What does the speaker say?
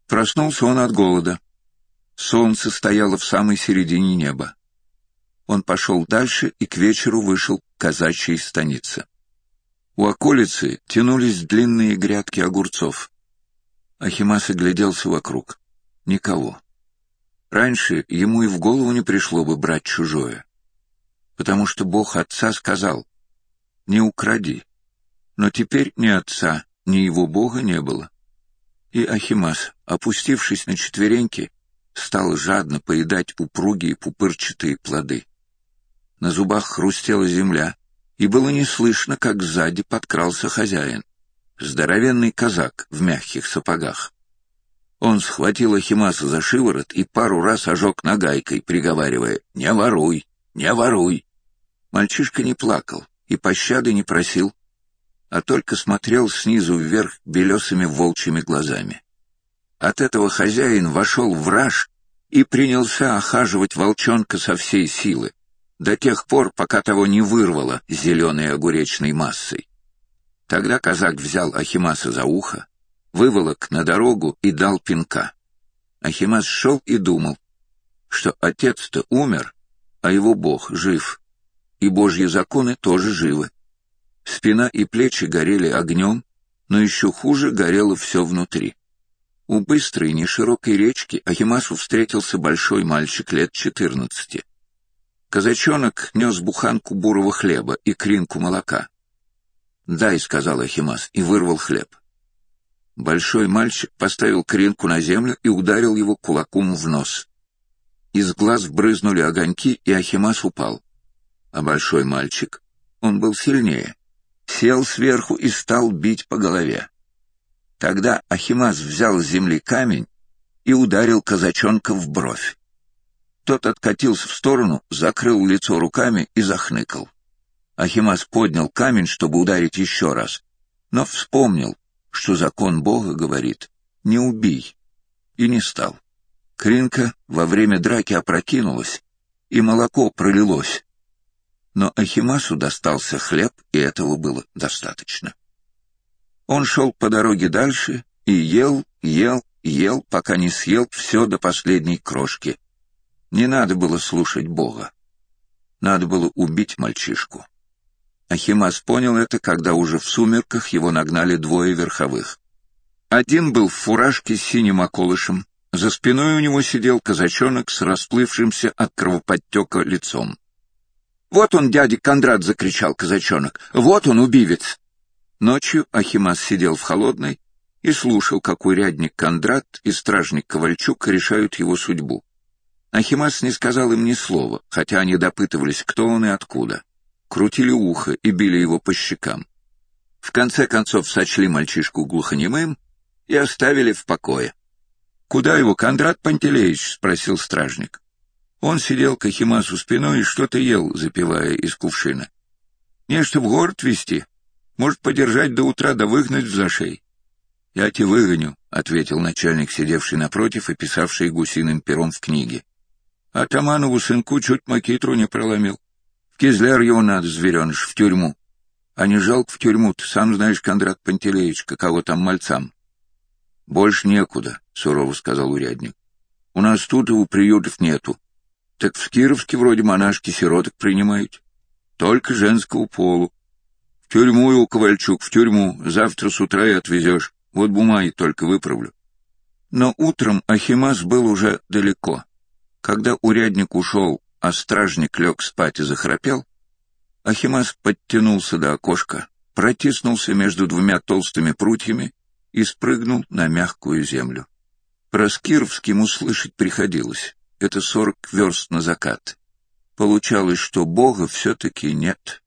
Проснулся он от голода. Солнце стояло в самой середине неба. Он пошел дальше и к вечеру вышел к казачьей станице. У околицы тянулись длинные грядки огурцов. Ахимас огляделся вокруг. Никого. Раньше ему и в голову не пришло бы брать чужое, потому что Бог отца сказал: «Не укради». Но теперь ни отца, ни его Бога не было. И Ахимас, опустившись на четвереньки, стал жадно поедать упругие пупырчатые плоды. На зубах хрустела земля, и было не слышно, как сзади подкрался хозяин, здоровенный казак в мягких сапогах. Он схватил Ахимаса за шиворот и пару раз ожег нагайкой, приговаривая: «Не воруй, не воруй». Мальчишка не плакал и пощады не просил, а только смотрел снизу вверх белесыми волчьими глазами. От этого хозяин вошел в раж и принялся охаживать волчонка со всей силы, до тех пор, пока того не вырвало зеленой огуречной массой. Тогда казак взял Ахимаса за ухо, выволок на дорогу и дал пинка. Ахимас шел и думал, что отец-то умер, а его Бог жив, и Божьи законы тоже живы. Спина и плечи горели огнем, но еще хуже горело все внутри. У быстрой, неширокой речки Ахимасу встретился большой мальчик лет 14. Казачонок нес буханку бурого хлеба и кринку молока. «Дай», — сказал Ахимас, и вырвал хлеб. Большой мальчик поставил кринку на землю и ударил его кулаком в нос. Из глаз брызнули огоньки, и Ахимас упал. А большой мальчик, он был сильнее, сел сверху и стал бить по голове. Тогда Ахимас взял с земли камень и ударил казачонка в бровь. Тот откатился в сторону, закрыл лицо руками и захныкал. Ахимас поднял камень, чтобы ударить еще раз, но вспомнил, что закон Бога говорит: «Не убий», и не стал. Кринка во время драки опрокинулась, и молоко пролилось. Но Ахимасу достался хлеб, и этого было достаточно. Он шел по дороге дальше и ел, пока не съел все до последней крошки. Не надо было слушать Бога. Надо было убить мальчишку. Ахимас понял это, когда уже в сумерках его нагнали двое верховых. Один был в фуражке с синим околышем, за спиной у него сидел казачонок с расплывшимся от кровоподтека лицом. «Вот он, дядя Кондрат!» — закричал казачонок. «Вот он, убивец!» Ночью Ахимас сидел в холодной и слушал, как урядник Кондрат и стражник Ковальчук решают его судьбу. Ахимас не сказал им ни слова, хотя они допытывались, кто он и откуда. Крутили ухо и били его по щекам. В конце концов сочли мальчишку глухонемым и оставили в покое. «Куда его, Кондрат Пантелеич?» — спросил стражник. Он сидел к Ахимасу спиной и что-то ел, запивая из кувшина. «Нечто в город везти. Может, подержать до утра, да выгнать в зашей». «Я тебя выгоню», — ответил начальник, сидевший напротив и писавший гусиным пером в книге. «Атаманову сынку чуть макитру не проломил. В кизляр его надо, звереныш, в тюрьму. А не жалко в тюрьму, ты сам знаешь, Кондрат Пантелеич, каково там мальцам». «Больше некуда», — сурово сказал урядник. «У нас тут его приютов нету. Так в Кировске вроде монашки сироток принимают. Только женского полу. В тюрьму его, Ковальчук, в тюрьму. Завтра с утра и отвезешь. Вот бумаги только выправлю». Но утром Ахимас был уже далеко. Когда урядник ушел, а стражник лег спать и захрапел, Ахимас подтянулся до окошка, протиснулся между двумя толстыми прутьями и спрыгнул на мягкую землю. Про Скировск ему слышать приходилось. Это 40 верст на закат. Получалось, что Бога все-таки нет.